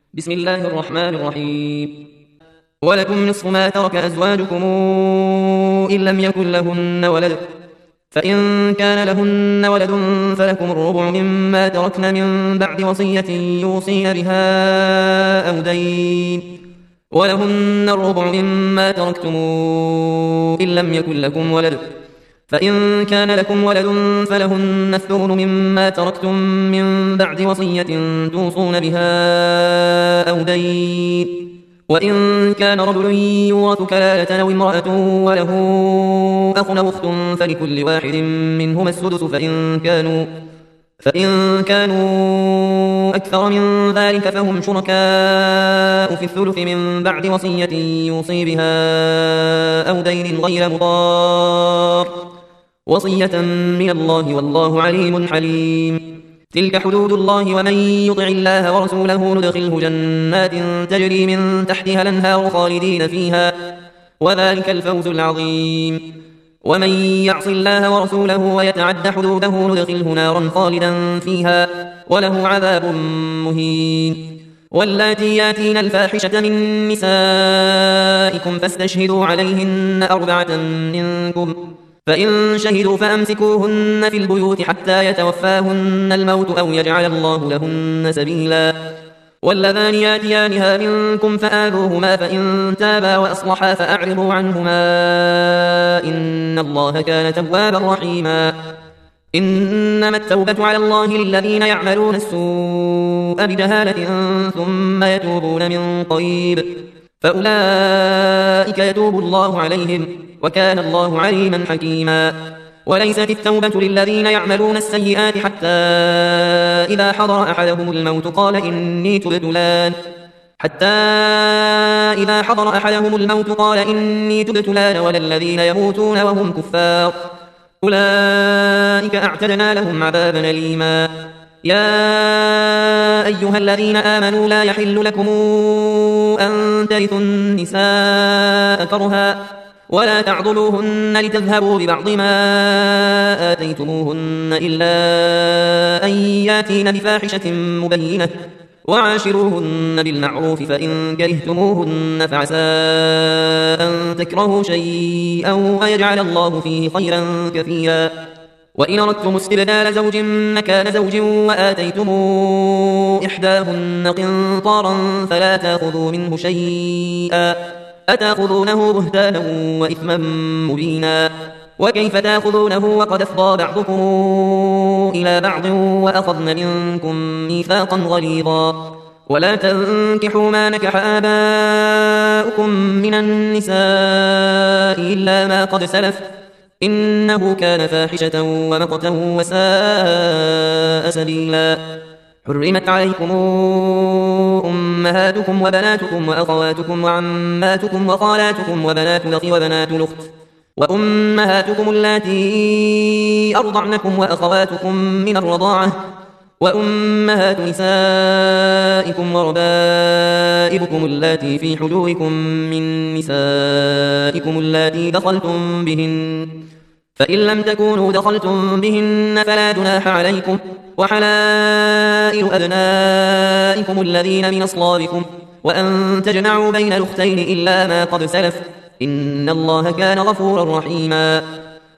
بسم الله الرحمن الرحيم. ولكم نصف ما ترك أزواجكم إن لم يكن لهن ولد، فإن كان لهن ولد فلكم الربع مما تركن من بعد وصية يوصين بها أو دين، ولهن الربع مما تركتم إن لم يكن لكم ولد، فإن كان لكم ولد فلهن الثمن مما تركتم من بعد وصية توصون بها أو دين، وإن كان رجل يورث كلالة أو امرأة وله أخ أو أخت فلكل واحد منهما السدس، فإن كانوا أكثر من ذلك فهم شركاء في الثلث من بعد وصية يوصي بها أو دين غير مضار، وصية من الله والله عليم حليم. تلك حدود الله، ومن يطع الله ورسوله ندخله جنات تجري من تحتها الأنهار خالدين فيها، وذلك الفوز العظيم. ومن يعص الله ورسوله ويتعد حدوده ندخله نارا خالدا فيها وله عذاب مهين. واللاتي ياتين الفاحشة من نسائكم فاستشهدوا عليهن 4 منكم، فإن شهدوا فأمسكوهن في البيوت حتى يتوفاهن الموت أو يجعل الله لهن سبيلا. واللذان ياتيانها منكم فآذوهما، فإن تابا وأصلحا فأعرضوا عنهما إن الله كان توابا رحيما. إنما التوبة على الله للذين يعملون السوء بجهالة ثم يتوبون من قريب فأولئك يتوب الله عليهم، وكان الله عليما حكيما. وليست التوبة للذين يعملون السيئات حتى إذا حضر أحدهم الموت قال إني تبت الآن ولا الذين يموتون وهم كفار أولئك أعتدنا لهم عذابا أليما. يا أيها الذين آمنوا لا يحل لكم أن ترثوا النساء كرها ولا تعضلوهن لتذهبوا ببعض ما آتيتموهن إلا أن ياتين بفاحشة مبينة وعاشروهن بالمعروف، فإن كرهتموهن فعسى أن تكرهوا شيئا ويجعل الله فيه خيرا كثيرا. وإن أردتم استبدال زوج مكان زوج وآتيتم إحداهن قنطارا فلا تأخذوا منه شيئا أتأخذونه بهتانا وإثما مبينا. وكيف تأخذونه وقد أفضى بعضكم إلى بعض وأخذن منكم ميثاقا غليظا. ولا تنكحوا ما نكح آباؤكم من النساء إلا ما قد سلف إنه كان فاحشة ومقتا وساء سبيلا. حرمت عليكم أمهاتكم وبناتكم وأخواتكم وعماتكم وخالاتكم وبنات الأخ وبنات الأخت وأمهاتكم اللاتي أرضعنكم وأخواتكم من الرضاعة وأمهات نسائكم وربائبكم اللاتي في حجوركم من نسائكم اللاتي دخلتم بهن، فإن لم تكونوا دخلتم بهن فلا جناح عليكم، وحلائل أبنائكم الذين من أصلابكم، وأن تجمعوا بين الأختين إلا ما قد سلف إن الله كان غفورا رحيما.